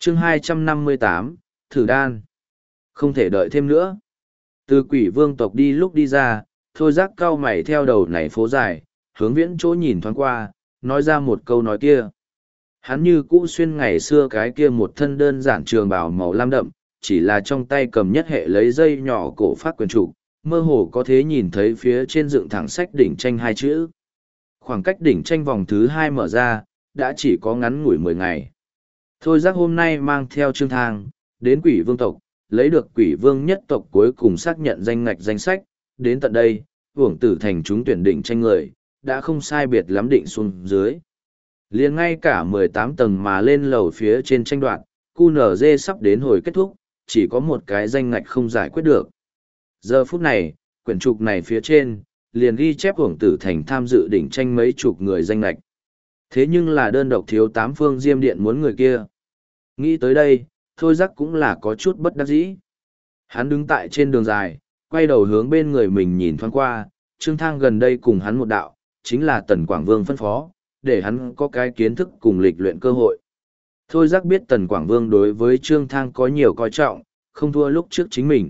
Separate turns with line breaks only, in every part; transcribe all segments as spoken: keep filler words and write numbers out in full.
chương hai trăm năm mươi tám, thử đan. Không thể đợi thêm nữa. Từ quỷ vương tộc đi lúc đi ra, thôi giác cao mày theo đầu này phố dài, hướng viễn chỗ nhìn thoáng qua, nói ra một câu nói kia. Hắn như cũ xuyên ngày xưa cái kia một thân đơn giản trường bào màu lam đậm, chỉ là trong tay cầm nhất hệ lấy dây nhỏ cổ phát quyền trục, mơ hồ có thể nhìn thấy phía trên dựng thẳng sách đỉnh tranh hai chữ. Khoảng cách đỉnh tranh vòng thứ hai mở ra, đã chỉ có ngắn ngủi mười ngày. Thôi giác hôm nay mang theo Trương Thang, đến quỷ vương tộc, lấy được quỷ vương nhất tộc cuối cùng xác nhận danh ngạch danh sách, đến tận đây, hưởng tử thành chúng tuyển định tranh người, đã không sai biệt lắm định xuống dưới. Liền ngay cả mười tám tầng mà lên lầu phía trên tranh đoạn, cu nờ dê sắp đến hồi kết thúc, chỉ có một cái danh ngạch không giải quyết được. Giờ phút này, quyển trục này phía trên, liền ghi chép hưởng tử thành tham dự đỉnh tranh mấy chục người danh ngạch. Thế nhưng là đơn độc thiếu tám phương diêm điện muốn người kia. Nghĩ tới đây, thôi giác cũng là có chút bất đắc dĩ. Hắn đứng tại trên đường dài, quay đầu hướng bên người mình nhìn thoáng qua, Trương Thang gần đây cùng hắn một đạo, chính là Tần Quảng Vương phân phó, để hắn có cái kiến thức cùng lịch luyện cơ hội. Thôi giác biết Tần Quảng Vương đối với Trương Thang có nhiều coi trọng, không thua lúc trước chính mình.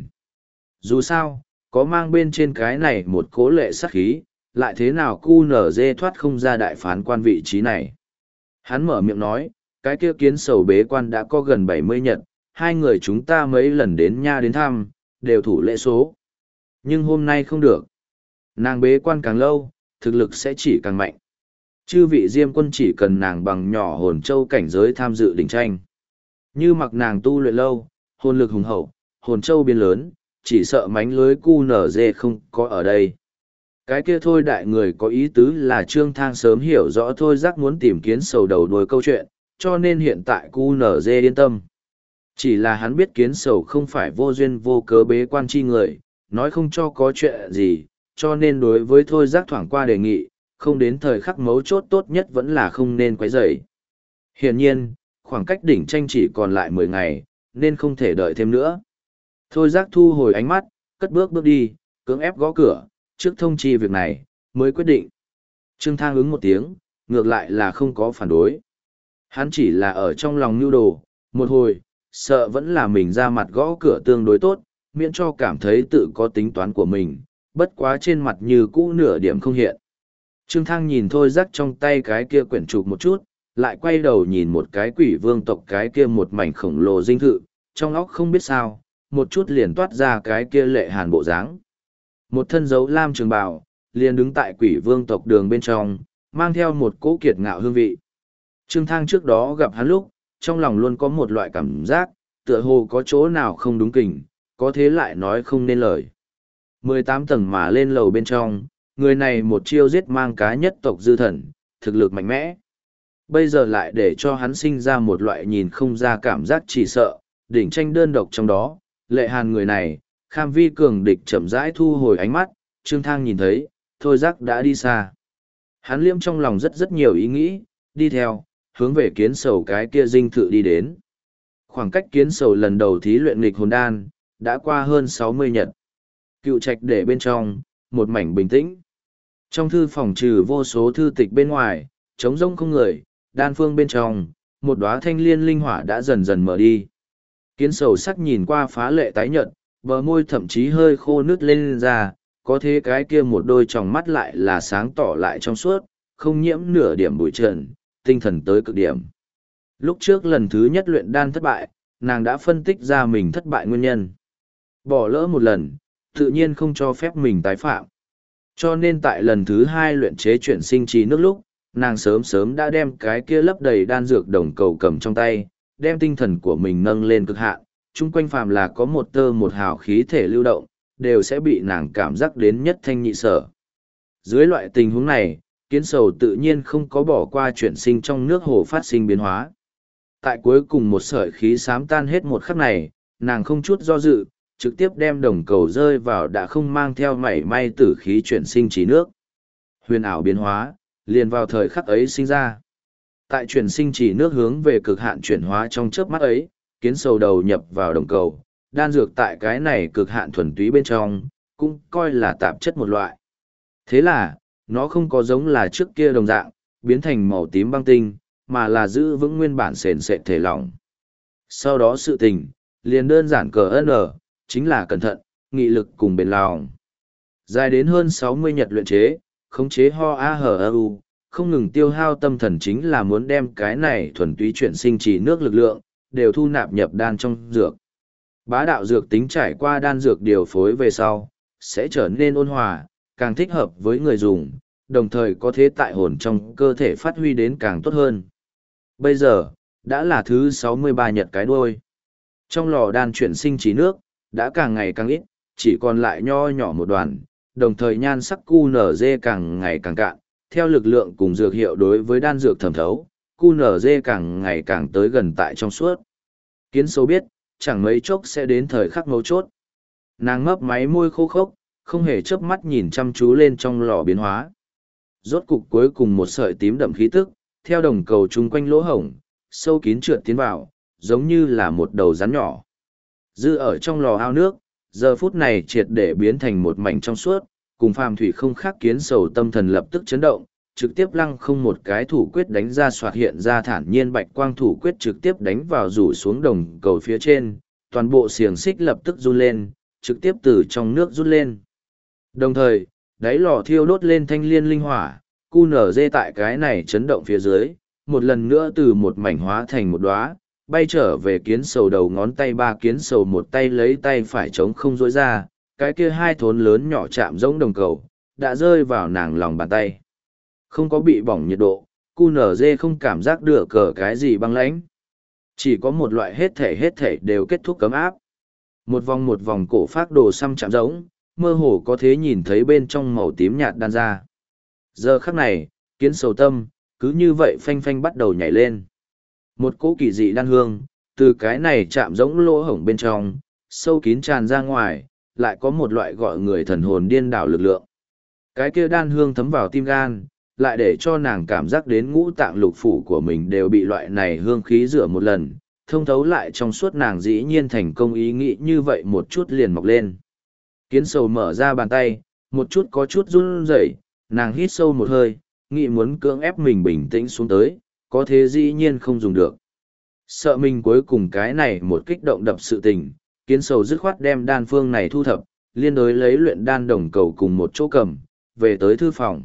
Dù sao, có mang bên trên cái này một cố lệ sát khí, lại thế nào cu nở dê thoát không ra đại phán quan vị trí này. Hắn mở miệng nói, cái kia kiến sầu bế quan đã có gần bảy mươi nhật, hai người chúng ta mấy lần đến nha đến thăm, đều thủ lễ số. Nhưng hôm nay không được. Nàng bế quan càng lâu, thực lực sẽ chỉ càng mạnh. Chư vị diêm quân chỉ cần nàng bằng nhỏ hồn châu cảnh giới tham dự đỉnh tranh. Như mặc nàng tu luyện lâu, hồn lực hùng hậu, hồn châu biến lớn, chỉ sợ mánh lưới cu nở dê không có ở đây. Cái kia thôi đại người có ý tứ là Trương Thang sớm hiểu rõ thôi giác muốn tìm kiến sầu đầu đuôi câu chuyện, cho nên hiện tại cu nở dê yên tâm. Chỉ là hắn biết kiến sầu không phải vô duyên vô cớ bế quan chi người, nói không cho có chuyện gì, cho nên đối với thôi giác thoảng qua đề nghị, không đến thời khắc mấu chốt tốt nhất vẫn là không nên quấy rầy. Hiển nhiên, khoảng cách đỉnh tranh chỉ còn lại mười ngày, nên không thể đợi thêm nữa. Thôi giác thu hồi ánh mắt, cất bước bước đi, cưỡng ép gõ cửa, trước thông chi việc này, mới quyết định. Trương Thang ứng một tiếng, ngược lại là không có phản đối. Hắn chỉ là ở trong lòng nưu đồ, một hồi, sợ vẫn là mình ra mặt gõ cửa tương đối tốt, miễn cho cảm thấy tự có tính toán của mình, bất quá trên mặt như cũ nửa điểm không hiện. Trương Thang nhìn thôi rắc trong tay cái kia quyển trục một chút, lại quay đầu nhìn một cái quỷ vương tộc cái kia một mảnh khổng lồ dinh thự, trong óc không biết sao, một chút liền toát ra cái kia lệ hàn bộ dáng. Một thân dấu lam trường bào, liền đứng tại quỷ vương tộc đường bên trong, mang theo một cỗ kiệt ngạo hương vị. Trương Thang trước đó gặp hắn lúc, trong lòng luôn có một loại cảm giác, tựa hồ có chỗ nào không đúng kình, có thế lại nói không nên lời. mười tám tầng mà lên lầu bên trong, người này một chiêu giết mang cá nhất tộc dư thần, thực lực mạnh mẽ. Bây giờ lại để cho hắn sinh ra một loại nhìn không ra cảm giác chỉ sợ, đỉnh tranh đơn độc trong đó, lệ hàn người này, kham vi cường địch chậm rãi thu hồi ánh mắt, Trương Thang nhìn thấy, thôi giác đã đi xa. Hắn liêm trong lòng rất rất nhiều ý nghĩ, đi theo, hướng về kiến sầu cái kia dinh thự đi đến. Khoảng cách kiến sầu lần đầu thí luyện nghịch hồn đan, đã qua hơn sáu mươi nhật. Cựu trạch để bên trong, một mảnh bình tĩnh. Trong thư phòng trừ vô số thư tịch bên ngoài, trống rỗng không người, đan phương bên trong, một đóa thanh liên linh hỏa đã dần dần mở đi. Kiến sầu sắc nhìn qua phá lệ tái nhợt, bờ môi thậm chí hơi khô nứt lên ra, có thế cái kia một đôi tròng mắt lại là sáng tỏ lại trong suốt, không nhiễm nửa điểm bụi trần, tinh thần tới cực điểm. Lúc trước lần thứ nhất luyện đan thất bại, nàng đã phân tích ra mình thất bại nguyên nhân. Bỏ lỡ một lần, tự nhiên không cho phép mình tái phạm. Cho nên tại lần thứ hai luyện chế chuyển sinh trí nước lúc, nàng sớm sớm đã đem cái kia lấp đầy đan dược đồng cầu cầm trong tay, đem tinh thần của mình nâng lên cực hạn, chung quanh phàm là có một tơ một hào khí thể lưu động, đều sẽ bị nàng cảm giác đến nhất thanh nhị sở. Dưới loại tình huống này, kiến sầu tự nhiên không có bỏ qua chuyển sinh trong nước hồ phát sinh biến hóa. Tại cuối cùng một sợi khí xám tan hết một khắc này, nàng không chút do dự, trực tiếp đem đồng cầu rơi vào đã không mang theo mảy may tử khí chuyển sinh trí nước. Huyền ảo biến hóa, liền vào thời khắc ấy sinh ra. Tại chuyển sinh chỉ nước hướng về cực hạn chuyển hóa trong chớp mắt ấy, kiến sầu đầu nhập vào đồng cầu, đan dược tại cái này cực hạn thuần túy bên trong, cũng coi là tạp chất một loại. Thế là, nó không có giống là trước kia đồng dạng, biến thành màu tím băng tinh, mà là giữ vững nguyên bản sền sệt thể lỏng. Sau đó sự tình, liền đơn giản cờ N, chính là cẩn thận, nghị lực cùng bền lòng. Dài đến hơn sáu mươi nhật luyện chế, khống chế ho a hờ u, không ngừng tiêu hao tâm thần chính là muốn đem cái này thuần túy chuyển sinh trì nước lực lượng, đều thu nạp nhập đan trong dược. Bá đạo dược tính trải qua đan dược điều phối về sau, sẽ trở nên ôn hòa, càng thích hợp với người dùng, đồng thời có thế tại hồn trong cơ thể phát huy đến càng tốt hơn. Bây giờ, đã là thứ sáu mươi ba nhật cái đuôi. Trong lò đan chuyển sinh trí nước, đã càng ngày càng ít, chỉ còn lại nho nhỏ một đoàn, đồng thời nhan sắc cu nở dê càng ngày càng cạn, theo lực lượng cùng dược hiệu đối với đan dược thẩm thấu, cu nở dê càng ngày càng tới gần tại trong suốt. Kiến sâu biết, chẳng mấy chốc sẽ đến thời khắc mấu chốt. Nàng mấp máy môi khô khốc, không hề chớp mắt nhìn chăm chú lên trong lò biến hóa. Rốt cục cuối cùng một sợi tím đậm khí tức, theo đồng cầu chung quanh lỗ hổng, sâu kín trượt tiến vào, giống như là một đầu rắn nhỏ. Dư ở trong lò ao nước, giờ phút này triệt để biến thành một mảnh trong suốt, cùng phàm thủy không khác kiến sầu tâm thần lập tức chấn động, trực tiếp lăng không một cái thủ quyết đánh ra soạt hiện ra thản nhiên bạch quang thủ quyết trực tiếp đánh vào rủ xuống đồng cầu phía trên, toàn bộ xiềng xích lập tức run lên, trực tiếp từ trong nước rút lên. Đồng thời, đáy lò thiêu đốt lên thanh liên linh hỏa, cu nở dê tại cái này chấn động phía dưới, một lần nữa từ một mảnh hóa thành một đóa, bay trở về kiến sầu đầu ngón tay ba kiến sầu một tay lấy tay phải chống không rỗi ra, cái kia hai thốn lớn nhỏ chạm giống đồng cầu, đã rơi vào nàng lòng bàn tay. Không có bị bỏng nhiệt độ, cu nở dê không cảm giác được cờ cái gì băng lãnh. Chỉ có một loại hết thể hết thể đều kết thúc cấm áp. Một vòng một vòng cổ phác đồ xăm chạm giống, mơ hồ có thể nhìn thấy bên trong màu tím nhạt đan ra. Giờ khắc này, kiến sầu tâm, cứ như vậy phanh phanh bắt đầu nhảy lên. Một cỗ kỳ dị đan hương, từ cái này chạm giống lỗ hổng bên trong, sâu kín tràn ra ngoài, lại có một loại gọi người thần hồn điên đảo lực lượng. Cái kia đan hương thấm vào tim gan, lại để cho nàng cảm giác đến ngũ tạng lục phủ của mình đều bị loại này hương khí rửa một lần, thông thấu lại trong suốt nàng dĩ nhiên thành công ý nghĩ như vậy một chút liền mọc lên. Kiến sầu mở ra bàn tay, một chút có chút run rẩy, nàng hít sâu một hơi, nghĩ muốn cưỡng ép mình bình tĩnh xuống tới, có thế dĩ nhiên không dùng được. Sợ mình cuối cùng cái này một kích động đập sự tình, kiến sầu dứt khoát đem đan phương này thu thập, liên đối lấy luyện đan đồng cầu cùng một chỗ cầm, về tới thư phòng.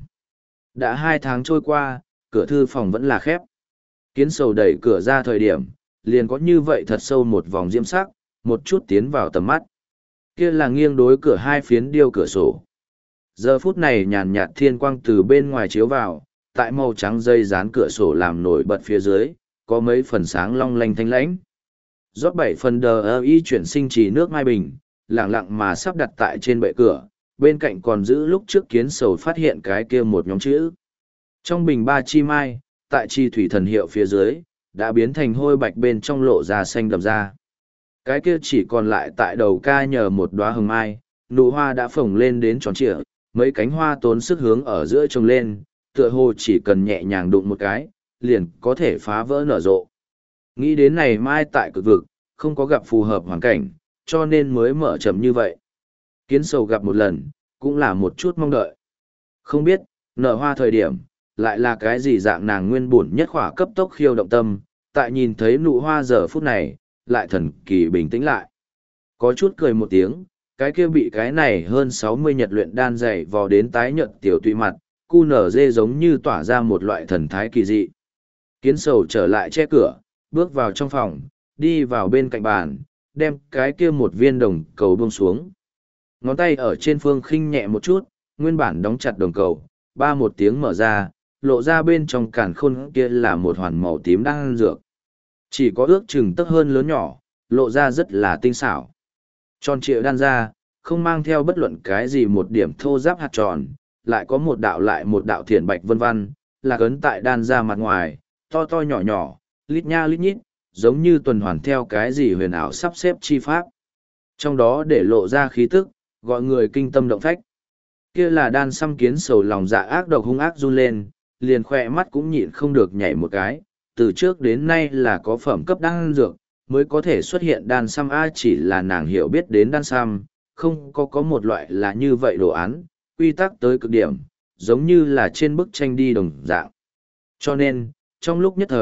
Đã hai tháng trôi qua, cửa thư phòng vẫn là khép. Kiến sầu đẩy cửa ra thời điểm, liền có như vậy thật sâu một vòng diễm sắc, một chút tiến vào tầm mắt. Kia là nghiêng đối cửa hai phiến điêu cửa sổ. Giờ phút này nhàn nhạt thiên quang từ bên ngoài chiếu vào, tại màu trắng dây dán cửa sổ làm nổi bật phía dưới, có mấy phần sáng long lanh thanh lãnh. Rót bảy phần đờ ơ y chuyển sinh trì nước mai bình, lặng lặng mà sắp đặt tại trên bệ cửa, bên cạnh còn giữ lúc trước kiến sầu phát hiện cái kia một nhóm chữ. Trong bình ba chi mai, tại chi thủy thần hiệu phía dưới, đã biến thành hôi bạch bên trong lộ ra xanh đậm ra. Cái kia chỉ còn lại tại đầu ca nhờ một đóa hồng mai, nụ hoa đã phồng lên đến tròn trịa, mấy cánh hoa tốn sức hướng ở giữa trồng lên, tựa hồ chỉ cần nhẹ nhàng đụng một cái, liền có thể phá vỡ nở rộ. Nghĩ đến này mai tại cực vực, không có gặp phù hợp hoàn cảnh, cho nên mới mở chậm như vậy. Kiến sầu gặp một lần, cũng là một chút mong đợi. Không biết, nở hoa thời điểm, lại là cái gì dạng nàng nguyên bổn nhất khỏa cấp tốc khiêu động tâm, tại nhìn thấy nụ hoa giờ phút này, lại thần kỳ bình tĩnh lại. Có chút cười một tiếng, cái kia bị cái này hơn sáu mươi nhật luyện đan dày vò đến tái nhợt tiểu tụy mặt, cu nở dê giống như tỏa ra một loại thần thái kỳ dị. Kiến sầu trở lại che cửa, bước vào trong phòng, đi vào bên cạnh bàn, đem cái kia một viên đồng cầu buông xuống. Ngón tay ở trên phương khinh nhẹ một chút, nguyên bản đóng chặt đồng cầu, ba một tiếng mở ra, lộ ra bên trong càn khôn kia là một hoàn màu tím đang dược. Chỉ có ước chừng tấc hơn lớn nhỏ, lộ ra rất là tinh xảo. Tròn trịa đan ra, không mang theo bất luận cái gì một điểm thô giáp hạt tròn, lại có một đạo lại một đạo thiển bạch vân vân, là cấn tại đan ra mặt ngoài, to to nhỏ nhỏ, lít nha lít nhít, giống như tuần hoàn theo cái gì huyền ảo sắp xếp chi pháp. Trong đó để lộ ra khí tức, gọi người kinh tâm động phách. Kia là đan xăm kiến sầu lòng dạ ác độc hung ác run lên, liền khỏe mắt cũng nhịn không được nhảy một cái, từ trước đến nay là có phẩm cấp đan dược, mới có thể xuất hiện đan xăm A, chỉ là nàng hiểu biết đến đan xăm, không có có một loại là như vậy đồ án, quy tắc tới cực điểm, giống như là trên bức tranh đi đồng dạng. Cho nên, trong lúc nhất thời,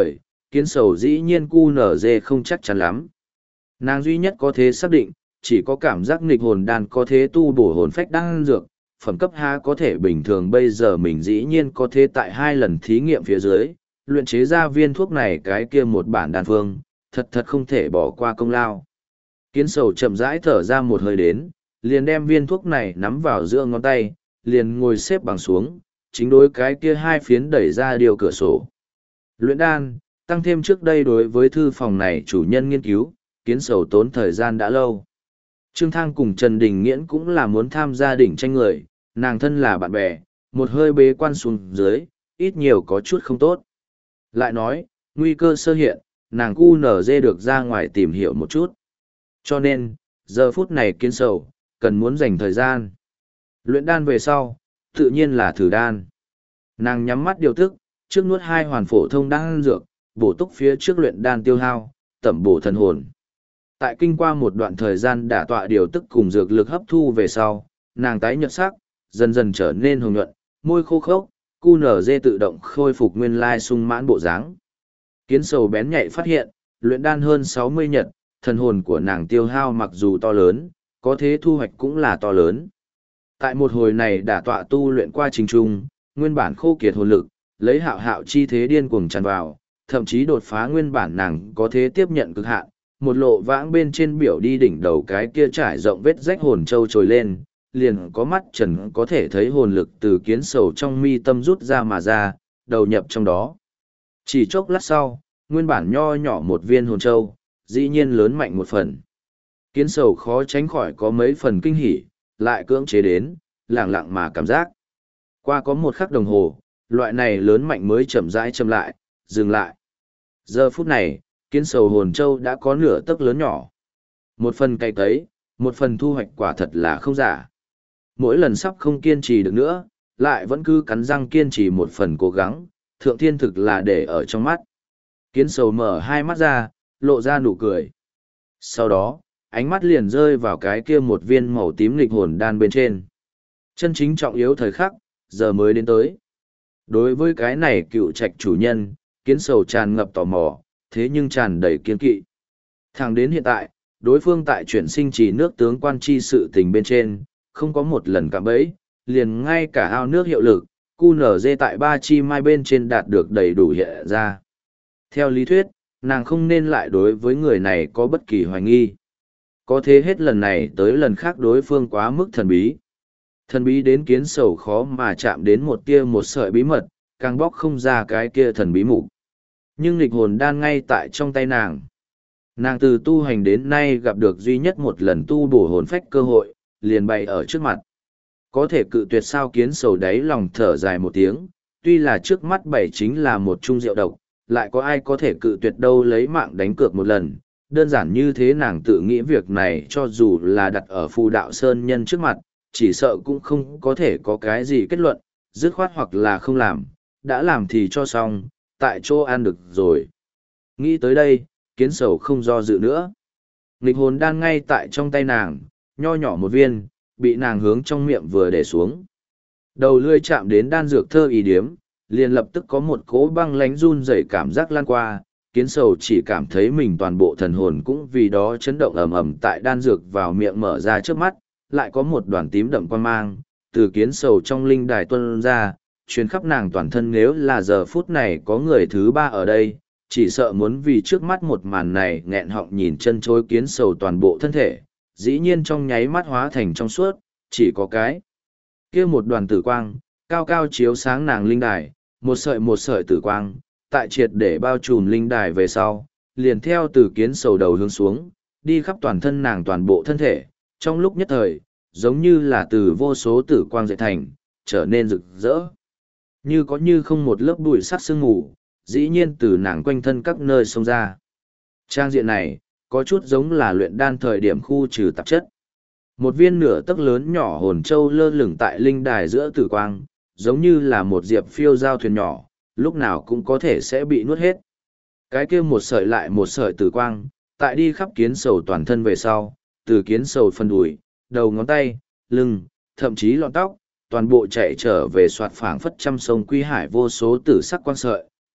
kiến sầu dĩ nhiên cu nở dê không chắc chắn lắm. Nàng duy nhất có thể xác định, chỉ có cảm giác nghịch hồn đan có thể tu bổ hồn phách đan dược, phẩm cấp há có thể bình thường bây giờ mình dĩ nhiên có thể tại hai lần thí nghiệm phía dưới, luyện chế ra viên thuốc này cái kia một bản đan phương, thật thật không thể bỏ qua công lao. Kiến sầu chậm rãi thở ra một hơi đến, liền đem viên thuốc này nắm vào giữa ngón tay, liền ngồi xếp bằng xuống, chính đối cái kia hai phiến đẩy ra điều cửa sổ. Luyện đan, tăng thêm trước đây đối với thư phòng này chủ nhân nghiên cứu, kiến sầu tốn thời gian đã lâu. Trương Thang cùng Trần Đình Nghiễn cũng là muốn tham gia đỉnh tranh người, nàng thân là bạn bè, một hơi bế quan xuống dưới, ít nhiều có chút không tốt. Lại nói, nguy cơ sơ hiện, nàng cu nở dê được ra ngoài tìm hiểu một chút. Cho nên, giờ phút này kiến sầu, cần muốn dành thời gian. Luyện đan về sau, tự nhiên là thử đan. Nàng nhắm mắt điều tức, trước nuốt hai hoàn phổ thông đan dược, bổ túc phía trước luyện đan tiêu hao, tẩm bổ thần hồn. Tại kinh qua một đoạn thời gian đả tọa điều tức cùng dược lực hấp thu về sau, nàng tái nhợt sắc, dần dần trở nên hồng nhuận, môi khô khốc, cu nở dê tự động khôi phục nguyên lai sung mãn bộ dáng. Kiến sầu bén nhạy phát hiện, luyện đan hơn sáu mươi nhật, thần hồn của nàng tiêu hao mặc dù to lớn, có thế thu hoạch cũng là to lớn. Tại một hồi này đả tọa tu luyện qua trình trung, nguyên bản khô kiệt hồn lực, lấy hạo hạo chi thế điên cuồng tràn vào, thậm chí đột phá nguyên bản nàng có thế tiếp nhận cực hạn, một lộ vãng bên trên biểu đi đỉnh đầu cái kia trải rộng vết rách hồn châu trồi lên, liền có mắt trần có thể thấy hồn lực từ kiến sầu trong mi tâm rút ra mà ra, đầu nhập trong đó. Chỉ chốc lát sau, nguyên bản nho nhỏ một viên hồn châu, dĩ nhiên lớn mạnh một phần. Kiến sầu khó tránh khỏi có mấy phần kinh hỉ, lại cưỡng chế đến, lẳng lặng mà cảm giác. Qua có một khắc đồng hồ, loại này lớn mạnh mới chậm rãi chậm lại, dừng lại. Giờ phút này, kiến sầu hồn châu đã có nửa tấc lớn nhỏ. Một phần cày cấy, một phần thu hoạch quả thật là không giả. Mỗi lần sắp không kiên trì được nữa, lại vẫn cứ cắn răng kiên trì một phần cố gắng, thượng thiên thực là để ở trong mắt. Kiến sầu mở hai mắt ra, lộ ra nụ cười. Sau đó, ánh mắt liền rơi vào cái kia một viên màu tím nghịch hồn đan bên trên. Chân chính trọng yếu thời khắc, giờ mới đến tới. Đối với cái này cựu trạch chủ nhân, kiến sầu tràn ngập tò mò, thế nhưng tràn đầy kiên kỵ. Thẳng đến hiện tại, đối phương tại chuyển sinh trì nước tướng quan chi sự tình bên trên, không có một lần cạm bẫy, liền ngay cả ao nước hiệu lực, cu nở dê tại ba chi mai bên trên đạt được đầy đủ hiện ra. Theo lý thuyết, nàng không nên lại đối với người này có bất kỳ hoài nghi. Có thế hết lần này tới lần khác đối phương quá mức thần bí. Thần bí đến kiến sầu khó mà chạm đến một tia một sợi bí mật, càng bóc không ra cái kia thần bí mục. Nhưng nghịch hồn đan ngay tại trong tay nàng. Nàng từ tu hành đến nay gặp được duy nhất một lần tu bổ hồn phách cơ hội, liền bày ở trước mặt. Có thể cự tuyệt sao kiến sầu đáy lòng thở dài một tiếng, tuy là trước mắt bảy chính là một chung rượu độc, lại có ai có thể cự tuyệt đâu lấy mạng đánh cược một lần. Đơn giản như thế nàng tự nghĩ việc này cho dù là đặt ở phù đạo sơn nhân trước mặt, chỉ sợ cũng không có thể có cái gì kết luận, dứt khoát hoặc là không làm, đã làm thì cho xong, tại chỗ ăn được rồi. Nghĩ tới đây, kiến sầu không do dự nữa. Nghịch hồn đan ngay tại trong tay nàng, nho nhỏ một viên, bị nàng hướng trong miệng vừa để xuống. Đầu lươi chạm đến đan dược thơ ý điếm, liền lập tức có một cỗ băng lánh run rẩy cảm giác lan qua, kiến sầu chỉ cảm thấy mình toàn bộ thần hồn cũng vì đó chấn động ầm ầm tại đan dược vào miệng mở ra trước mắt, lại có một đoàn tím đậm quan mang, từ kiến sầu trong linh đài tuân ra, truyền khắp nàng toàn thân. Nếu là giờ phút này có người thứ ba ở đây, chỉ sợ muốn vì trước mắt một màn này nghẹn họng nhìn chân chối. Kiến sầu toàn bộ thân thể, dĩ nhiên trong nháy mắt hóa thành trong suốt, chỉ có cái kia một đoàn tử quang, cao cao chiếu sáng nàng linh đài, một sợi một sợi tử quang, tại triệt để bao trùm linh đài về sau, liền theo từ kiến sầu đầu hướng xuống, đi khắp toàn thân nàng toàn bộ thân thể, trong lúc nhất thời, giống như là từ vô số tử quang dậy thành, trở nên rực rỡ. Như có như không một lớp bụi sắc sương mù, dĩ nhiên từ nàng quanh thân các nơi xông ra. Trang diện này, có chút giống là luyện đan thời điểm khu trừ tạp chất. Một viên nửa tấc lớn nhỏ hồn châu lơ lửng tại linh đài giữa tử quang, giống như là một diệp phiêu giao thuyền nhỏ, lúc nào cũng có thể sẽ bị nuốt hết. Cái kia một sợi lại một sợi tử quang, tại đi khắp kiến sầu toàn thân về sau, từ kiến sầu phần đùi, đầu ngón tay, lưng, thậm chí lọn tóc, toàn bộ chạy trở về soạt phảng phất trăm sông quy hải vô số tử sắc quang sợi,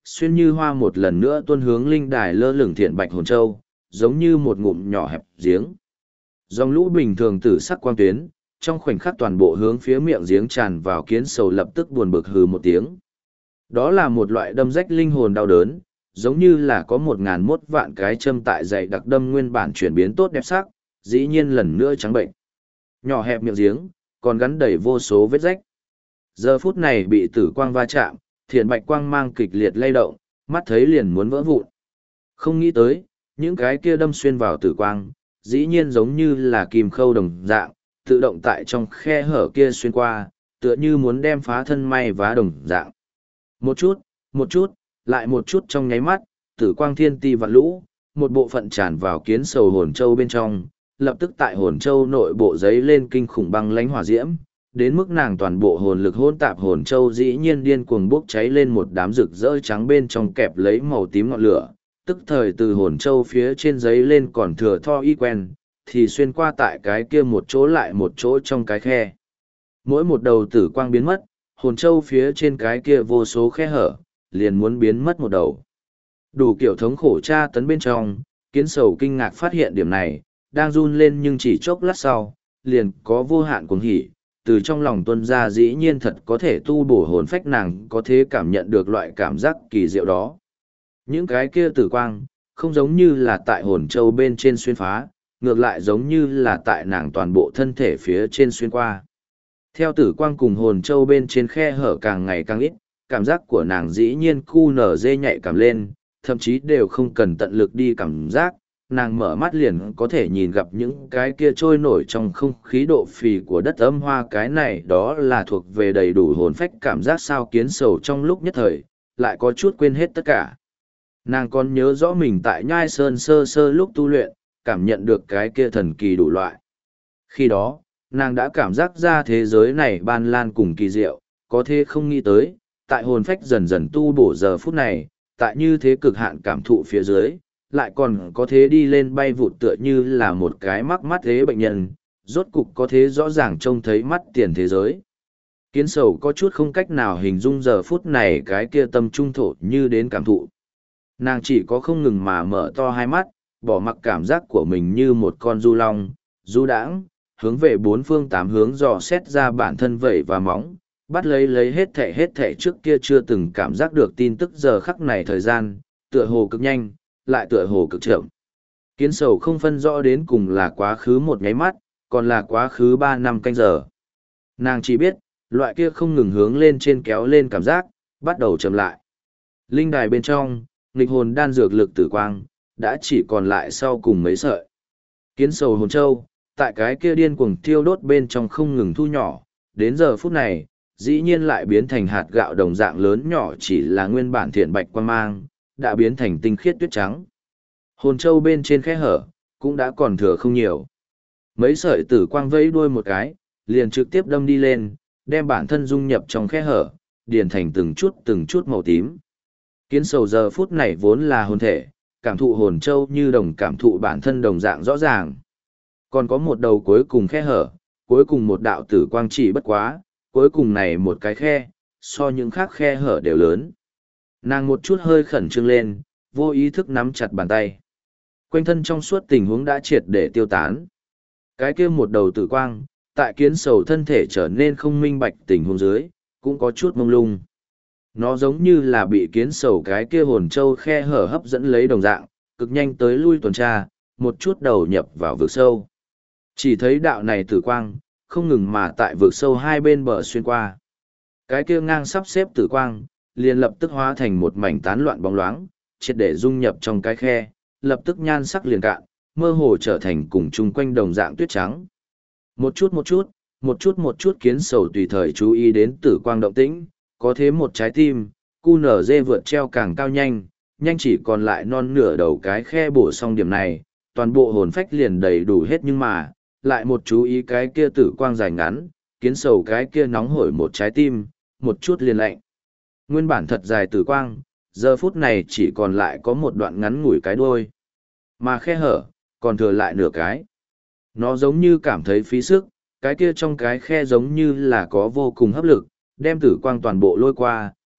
xuyên như hoa một lần nữa tuôn hướng linh đài lơ lửng thiện bạch hồn châu, giống như một ngụm nhỏ hẹp giếng. Dòng lũ bình thường tử sắc quang tuyến, trong khoảnh khắc toàn bộ hướng phía miệng giếng tràn vào, kiến sầu lập tức buồn bực hừ một tiếng. Đó là một loại đâm rách linh hồn đau đớn, giống như là có một ngàn mốt vạn cái châm tại dày đặc đâm nguyên bản chuyển biến tốt đẹp sắc, dĩ nhiên lần nữa trắng bệnh. Nhỏ hẹp miệng giếng, còn gắn đầy vô số vết rách. Giờ phút này bị tử quang va chạm, thiện bạch quang mang kịch liệt lay động, mắt thấy liền muốn vỡ vụn. Không nghĩ tới, những cái kia đâm xuyên vào tử quang, dĩ nhiên giống như là kim khâu đồng dạng, tự động tại trong khe hở kia xuyên qua, tựa như muốn đem phá thân may vá đồng dạng. Một chút, một chút, lại một chút trong nháy mắt, tử quang thiên ti vạn lũ, một bộ phận tràn vào kiến sầu hồn châu bên trong, lập tức tại hồn châu nội bộ giấy lên kinh khủng băng lãnh hỏa diễm, đến mức nàng toàn bộ hồn lực hỗn tạp hồn châu dĩ nhiên điên cuồng bốc cháy lên một đám rực rỡ trắng bên trong kẹp lấy màu tím ngọn lửa, tức thời từ hồn châu phía trên giấy lên còn thừa tho y quen, thì xuyên qua tại cái kia một chỗ lại một chỗ trong cái khe. Mỗi một đầu tử quang biến mất, hồn châu phía trên cái kia vô số khe hở, liền muốn biến mất một đầu. Đủ kiểu thống khổ tra tấn bên trong, kiến sầu kinh ngạc phát hiện điểm này, đang run lên nhưng chỉ chốc lát sau, liền có vô hạn cuồng hỉ, từ trong lòng tuân ra dĩ nhiên thật có thể tu bổ hồn phách nàng có thể cảm nhận được loại cảm giác kỳ diệu đó. Những cái kia tử quang, không giống như là tại hồn châu bên trên xuyên phá, ngược lại giống như là tại nàng toàn bộ thân thể phía trên xuyên qua. Theo tử quang cùng hồn châu bên trên khe hở càng ngày càng ít, cảm giác của nàng dĩ nhiên cu nở dê nhạy cảm lên, thậm chí đều không cần tận lực đi cảm giác, nàng mở mắt liền có thể nhìn gặp những cái kia trôi nổi trong không khí độ phì của đất âm hoa, cái này đó là thuộc về đầy đủ hồn phách cảm giác sao kiến sầu trong lúc nhất thời, lại có chút quên hết tất cả. Nàng còn nhớ rõ mình tại Nhai Sơn sơ sơ lúc tu luyện, cảm nhận được cái kia thần kỳ đủ loại. Khi đó, nàng đã cảm giác ra thế giới này ban lan cùng kỳ diệu, có thế không nghĩ tới, tại hồn phách dần dần tu bổ giờ phút này, tại như thế cực hạn cảm thụ phía dưới, lại còn có thế đi lên bay vụt tựa như là một cái mắc mắt thế bệnh nhân, rốt cục có thế rõ ràng trông thấy mắt tiền thế giới. Kiến sầu có chút không cách nào hình dung giờ phút này cái kia tâm trung thổ như đến cảm thụ. Nàng chỉ có không ngừng mà mở to hai mắt, bỏ mặc cảm giác của mình như một con du long, du đãng, hướng về bốn phương tám hướng dò xét ra bản thân vẩy và móng, bắt lấy lấy hết thể hết thể trước kia chưa từng cảm giác được tin tức giờ khắc này thời gian, tựa hồ cực nhanh, lại tựa hồ cực chậm. Kiến sầu không phân rõ đến cùng là quá khứ một nháy mắt, còn là quá khứ ba năm canh giờ. Nàng chỉ biết, loại kia không ngừng hướng lên trên kéo lên cảm giác, bắt đầu chậm lại. Linh đài bên trong, nghịch hồn đan dược lực tử quang, đã chỉ còn lại sau cùng mấy sợi. Kiến sầu hồn châu, tại cái kia điên cuồng thiêu đốt bên trong không ngừng thu nhỏ, đến giờ phút này, dĩ nhiên lại biến thành hạt gạo đồng dạng lớn nhỏ chỉ là nguyên bản thiện bạch quang mang, đã biến thành tinh khiết tuyết trắng. Hồn châu bên trên khe hở, cũng đã còn thừa không nhiều. Mấy sợi tử quang vẫy đuôi một cái, liền trực tiếp đâm đi lên, đem bản thân dung nhập trong khe hở, điền thành từng chút từng chút màu tím. Kiến sầu giờ phút này vốn là hồn thể, cảm thụ hồn châu như đồng cảm thụ bản thân đồng dạng rõ ràng. Còn có một đầu cuối cùng khe hở, cuối cùng một đạo tử quang chỉ bất quá, cuối cùng này một cái khe, so những khác khe hở đều lớn. Nàng một chút hơi khẩn trương lên, vô ý thức nắm chặt bàn tay. Quanh thân trong suốt tình huống đã triệt để tiêu tán. Cái kia một đầu tử quang, tại kiến sầu thân thể trở nên không minh bạch tình huống dưới, cũng có chút mông lung. Nó giống như là bị kiến sầu cái kia hồn châu khe hở hấp dẫn lấy đồng dạng, cực nhanh tới lui tuần tra, một chút đầu nhập vào vực sâu. Chỉ thấy đạo này tử quang, không ngừng mà tại vực sâu hai bên bờ xuyên qua. Cái kia ngang sắp xếp tử quang, liền lập tức hóa thành một mảnh tán loạn bóng loáng, triệt để dung nhập trong cái khe, lập tức nhan sắc liền cạn, mơ hồ trở thành cùng chung quanh đồng dạng tuyết trắng. Một chút một chút, một chút một chút kiến sầu tùy thời chú ý đến tử quang động tĩnh, có thế một trái tim, cu nở dê vượt treo càng cao nhanh, nhanh chỉ còn lại non nửa đầu cái khe bổ xong điểm này, toàn bộ hồn phách liền đầy đủ hết nhưng mà, lại một chú ý cái kia tử quang dài ngắn, kiến sầu cái kia nóng hổi một trái tim, một chút liền lạnh. Nguyên bản thật dài tử quang, giờ phút này chỉ còn lại có một đoạn ngắn ngủi cái đuôi. Mà khe hở, còn thừa lại nửa cái. Nó giống như cảm thấy phí sức, cái kia trong cái khe giống như là có vô cùng hấp lực, đem tử quang toàn bộ lôi qua,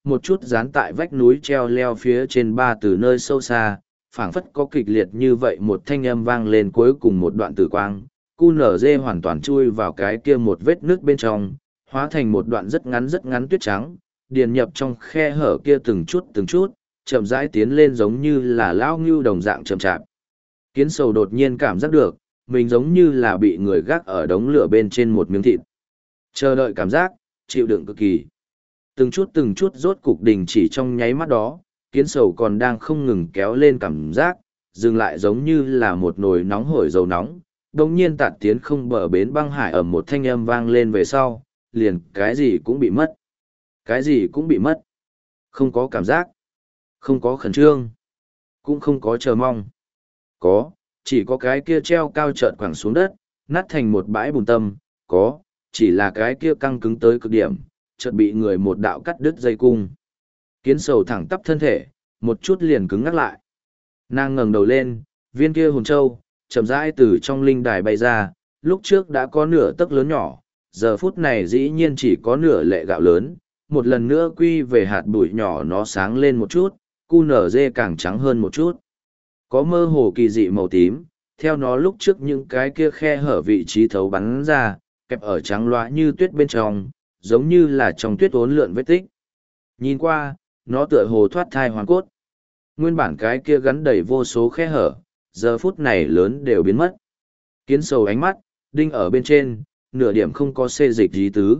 một chút dán tại vách núi treo leo phía trên ba từ nơi sâu xa, phảng phất có kịch liệt như vậy một thanh âm vang lên cuối cùng một đoạn tử quang, cu nở dê hoàn toàn chui vào cái kia một vết nước bên trong, hóa thành một đoạn rất ngắn rất ngắn tuyết trắng, điền nhập trong khe hở kia từng chút từng chút, chậm rãi tiến lên giống như là lão ngưu đồng dạng chậm chạp. Kiến sầu đột nhiên cảm giác được, mình giống như là bị người gác ở đống lửa bên trên một miếng thịt. Chờ đợi cảm giác, chịu đựng cực kỳ. Từng chút từng chút rốt cục đình chỉ trong nháy mắt đó, kiến sầu còn đang không ngừng kéo lên cảm giác, dừng lại giống như là một nồi nóng hổi dầu nóng, đồng nhiên tạt tiến không bờ bến băng hải ở một thanh âm vang lên về sau, liền cái gì cũng bị mất. Cái gì cũng bị mất. Không có cảm giác, không có khẩn trương, cũng không có chờ mong. Có, chỉ có cái kia treo cao chợt quẳng xuống đất, nát thành một bãi bùn tâm, có, chỉ là cái kia căng cứng tới cực điểm, chợt bị người một đạo cắt đứt dây cung. Kiến sầu thẳng tắp thân thể, một chút liền cứng ngắc lại. Nàng ngẩng đầu lên, viên kia hồn châu, chậm rãi từ trong linh đài bay ra, lúc trước đã có nửa tấc lớn nhỏ, giờ phút này dĩ nhiên chỉ có nửa lệ gạo lớn, một lần nữa quy về hạt bụi nhỏ nó sáng lên một chút, cu nở dê càng trắng hơn một chút. Có mơ hồ kỳ dị màu tím, theo nó lúc trước những cái kia khe hở vị trí thấu bắn ra, kẹp ở trắng loá như tuyết bên trong, giống như là trong tuyết uốn lượn vết tích. Nhìn qua, nó tựa hồ thoát thai hoàn cốt. Nguyên bản cái kia gắn đầy vô số khe hở, giờ phút này lớn đều biến mất. Kiến sầu ánh mắt, đinh ở bên trên, nửa điểm không có xê dịch gì tứ.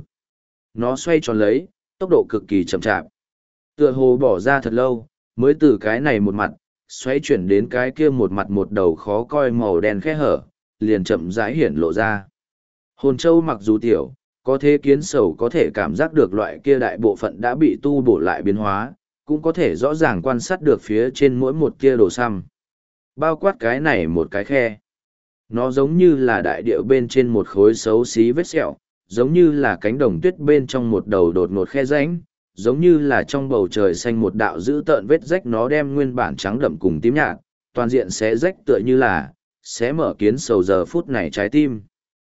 Nó xoay tròn lấy, tốc độ cực kỳ chậm chạp. Tựa hồ bỏ ra thật lâu, mới từ cái này một mặt, xoay chuyển đến cái kia một mặt một đầu khó coi màu đen khe hở, liền chậm rãi hiển lộ ra. Hồn châu mặc dù tiểu, có thế kiến sầu có thể cảm giác được loại kia đại bộ phận đã bị tu bổ lại biến hóa, cũng có thể rõ ràng quan sát được phía trên mỗi một kia đồ xăm. Bao quát cái này một cái khe. Nó giống như là đại điệu bên trên một khối xấu xí vết sẹo, giống như là cánh đồng tuyết bên trong một đầu đột ngột khe rãnh, giống như là trong bầu trời xanh một đạo dữ tợn vết rách nó đem nguyên bản trắng đậm cùng tím nhạt, toàn diện xé rách tựa như là, xé mở kiến sầu giờ phút này trái tim.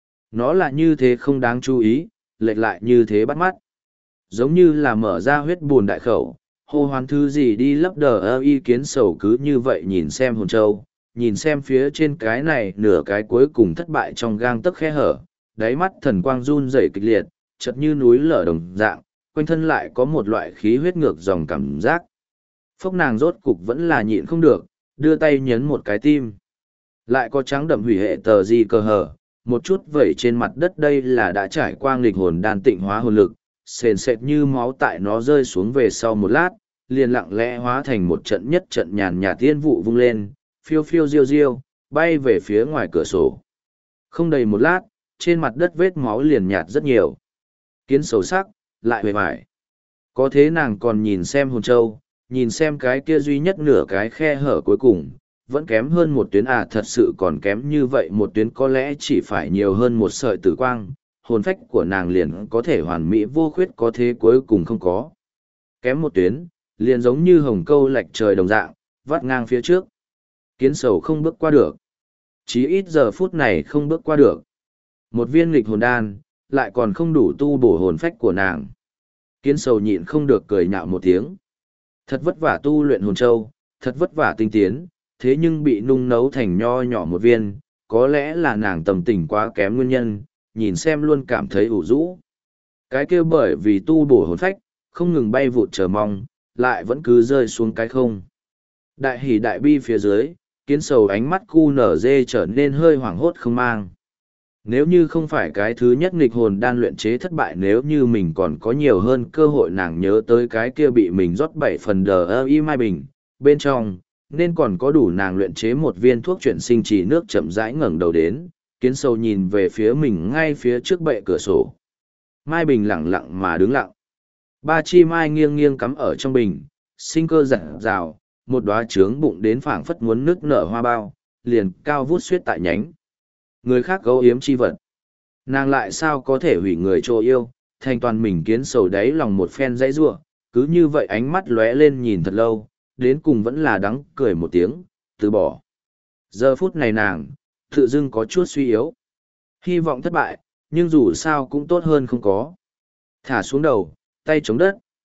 Nó là như thế không đáng chú ý, lệch lại như thế bắt mắt. Giống như là mở ra huyết buồn đại khẩu, hô hoán thứ gì đi lấp đờ ơ y kiến sầu cứ như vậy nhìn xem hồn châu, nhìn xem phía trên cái này nửa cái cuối cùng thất bại trong gang tấc khe hở, đáy mắt thần quang run rẩy kịch liệt, chợt như núi lở đồng dạng, quanh thân lại có một loại khí huyết ngược dòng cảm giác. Phốc nàng rốt cục vẫn là nhịn không được, đưa tay nhấn một cái tim. Lại có trắng đậm hủy hệ tờ gì cơ hở, một chút vẩy trên mặt đất đây là đã trải qua nghịch hồn đan tịnh hóa hồn lực, sền sệt như máu tại nó rơi xuống về sau một lát, liền lặng lẽ hóa thành một trận nhất trận nhàn nhạt tiên vụ vung lên, phiêu phiêu diêu diêu, bay về phía ngoài cửa sổ. Không đầy một lát, trên mặt đất vết máu liền nhạt rất nhiều. Kiến sầu sắc, lại huệ vải. Có thế nàng còn nhìn xem hồn châu, nhìn xem cái kia duy nhất nửa cái khe hở cuối cùng, vẫn kém hơn một tuyến à thật sự còn kém như vậy một tuyến có lẽ chỉ phải nhiều hơn một sợi tử quang, hồn phách của nàng liền có thể hoàn mỹ vô khuyết có thế cuối cùng không có. Kém một tuyến, liền giống như hồng câu lạch trời đồng dạng, vắt ngang phía trước. Kiến sầu không bước qua được. Chí ít giờ phút này không bước qua được. Một viên nghịch hồn đan, lại còn không đủ tu bổ hồn phách của nàng. Kiến sầu nhịn không được cười nhạo một tiếng. Thật vất vả tu luyện hồn châu, thật vất vả tinh tiến, thế nhưng bị nung nấu thành nho nhỏ một viên, có lẽ là nàng tầm tình quá kém nguyên nhân, nhìn xem luôn cảm thấy ủ rũ. Cái kia bởi vì tu bổ hồn phách, không ngừng bay vụt chờ mong, lại vẫn cứ rơi xuống cái không. Đại hỉ đại bi phía dưới, kiến sầu ánh mắt cu nở dê trở nên hơi hoảng hốt không mang. Nếu như không phải cái thứ nhất nghịch hồn đan luyện chế thất bại, nếu như mình còn có nhiều hơn cơ hội, nàng nhớ tới cái kia bị mình rót bảy phần đờ ơ y mai bình, bên trong, nên còn có đủ nàng luyện chế một viên thuốc chuyển sinh trì nước chậm rãi ngẩng đầu đến, kiến sầu nhìn về phía mình ngay phía trước bệ cửa sổ. Mai bình lặng lặng mà đứng lặng. Ba chi mai nghiêng nghiêng cắm ở trong bình, sinh cơ rạng rào, một đóa trướng bụng đến phảng phất muốn nứt nở hoa bao, liền cao vút suyết tại nhánh. Người khác gấu yếm chi vật. Nàng lại sao có thể hủy người trô yêu, thành toàn mình kiến sầu đáy lòng một phen dãy rua, cứ như vậy ánh mắt lóe lên nhìn thật lâu, đến cùng vẫn là đắng cười một tiếng, từ bỏ. Giờ phút này nàng, tự dưng có chút suy yếu. Hy vọng thất bại, nhưng dù sao cũng tốt hơn không có. Thả xuống đầu, tay chống đất,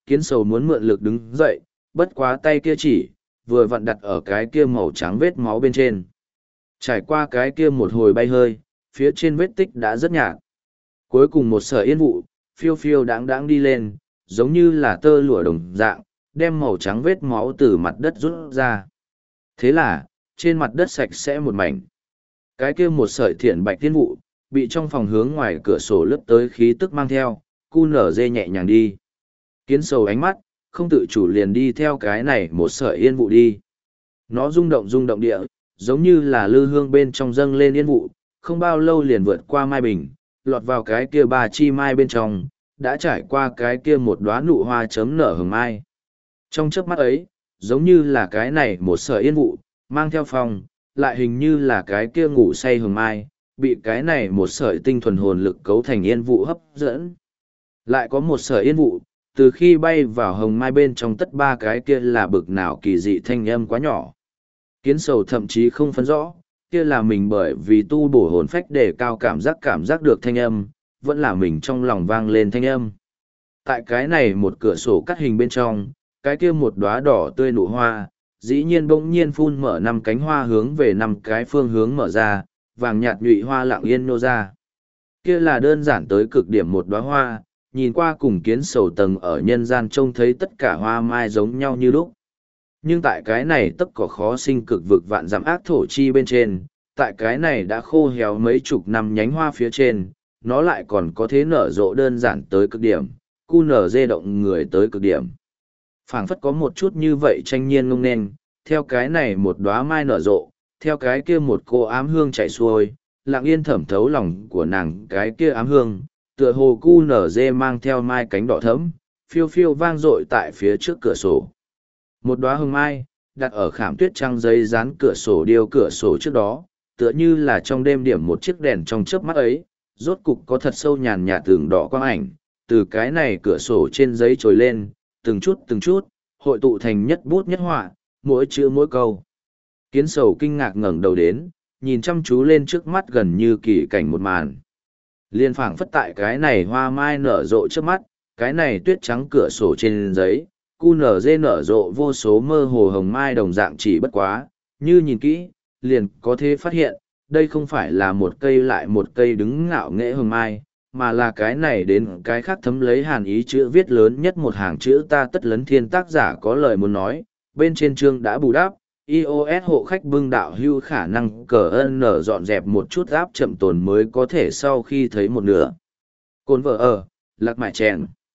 kiến sầu muốn mượn lực đứng dậy, bất quá tay kia chỉ, vừa vặn đặt ở cái kia màu trắng vết máu bên trên. Trải qua cái kia một hồi bay hơi, phía trên vết tích đã rất nhạt. Cuối cùng một sợi yên vụ, phiêu phiêu đáng đáng đi lên, giống như là tơ lụa đồng dạng, đem màu trắng vết máu từ mặt đất rút ra. Thế là, trên mặt đất sạch sẽ một mảnh. Cái kia một sợi thiện bạch tiên vụ, bị trong phòng hướng ngoài cửa sổ lướt tới khí tức mang theo, cu nở dê nhẹ nhàng đi. Kiến sầu ánh mắt, không tự chủ liền đi theo cái này một sợi yên vụ đi. Nó rung động rung động địa, giống như là lư hương bên trong dâng lên yên vụ, không bao lâu liền vượt qua mai bình, lọt vào cái kia bà chi mai bên trong, đã trải qua cái kia một đóa nụ hoa chớm nở hừng mai. Trong chớp mắt ấy, giống như là cái này một sợi yên vụ, mang theo phong, lại hình như là cái kia ngủ say hừng mai, bị cái này một sợi tinh thuần hồn lực cấu thành yên vụ hấp dẫn. Lại có một sợi yên vụ, từ khi bay vào hồng mai bên trong tất ba cái kia là bực nào kỳ dị thanh âm quá nhỏ. Kiến sầu thậm chí không phân rõ, kia là mình bởi vì tu bổ hồn phách để cao cảm giác cảm giác được thanh âm, vẫn là mình trong lòng vang lên thanh âm. Tại cái này một cửa sổ cắt hình bên trong, cái kia một đóa đỏ tươi nụ hoa, dĩ nhiên bỗng nhiên phun mở năm cánh hoa hướng về năm cái phương hướng mở ra, vàng nhạt nhụy hoa lặng yên nô ra. Kia là đơn giản tới cực điểm một đóa hoa, nhìn qua cùng kiến sầu tầng ở nhân gian trông thấy tất cả hoa mai giống nhau như lúc. Nhưng tại cái này tất có khó sinh cực vực vạn dặm ác thổ chi bên trên, tại cái này đã khô héo mấy chục năm nhánh hoa phía trên, nó lại còn có thế nở rộ đơn giản tới cực điểm, cu nở dê động người tới cực điểm. Phảng phất có một chút như vậy tranh nhiên ngông nên, theo cái này một đóa mai nở rộ, theo cái kia một cô ám hương chảy xuôi, lặng yên thẩm thấu lòng của nàng cái kia ám hương, tựa hồ cu nở dê mang theo mai cánh đỏ thẫm, phiêu phiêu vang dội tại phía trước cửa sổ. Một đóa hương mai, đặt ở khảm tuyết trăng giấy dán cửa sổ điêu cửa sổ trước đó, tựa như là trong đêm điểm một chiếc đèn trong chớp mắt ấy, rốt cục có thật sâu nhàn nhạt tường đỏ quang ảnh, từ cái này cửa sổ trên giấy trồi lên, từng chút từng chút, hội tụ thành nhất bút nhất họa, mỗi chữ mỗi câu. Kiến sầu kinh ngạc ngẩng đầu đến, nhìn chăm chú lên trước mắt gần như kỳ cảnh một màn. Liên phảng phất tại cái này hoa mai nở rộ trước mắt, cái này tuyết trắng cửa sổ trên giấy, cu nở dê nở rộ vô số mơ hồ hồng mai đồng dạng chỉ bất quá, như nhìn kỹ, liền có thể phát hiện, đây không phải là một cây lại một cây đứng ngạo nghễ hồng mai, mà là cái này đến cái khác thấm lấy hàn ý chữ viết lớn nhất một hàng chữ ta tất lấn thiên tác giả có lời muốn nói, bên trên chương đã bù đắp, iOS hộ khách bưng đạo hưu khả năng cờ ơn nở dọn dẹp một chút áp chậm tồn mới có thể sau khi thấy một nửa. Cồn vợ ở, lạc mại chèn.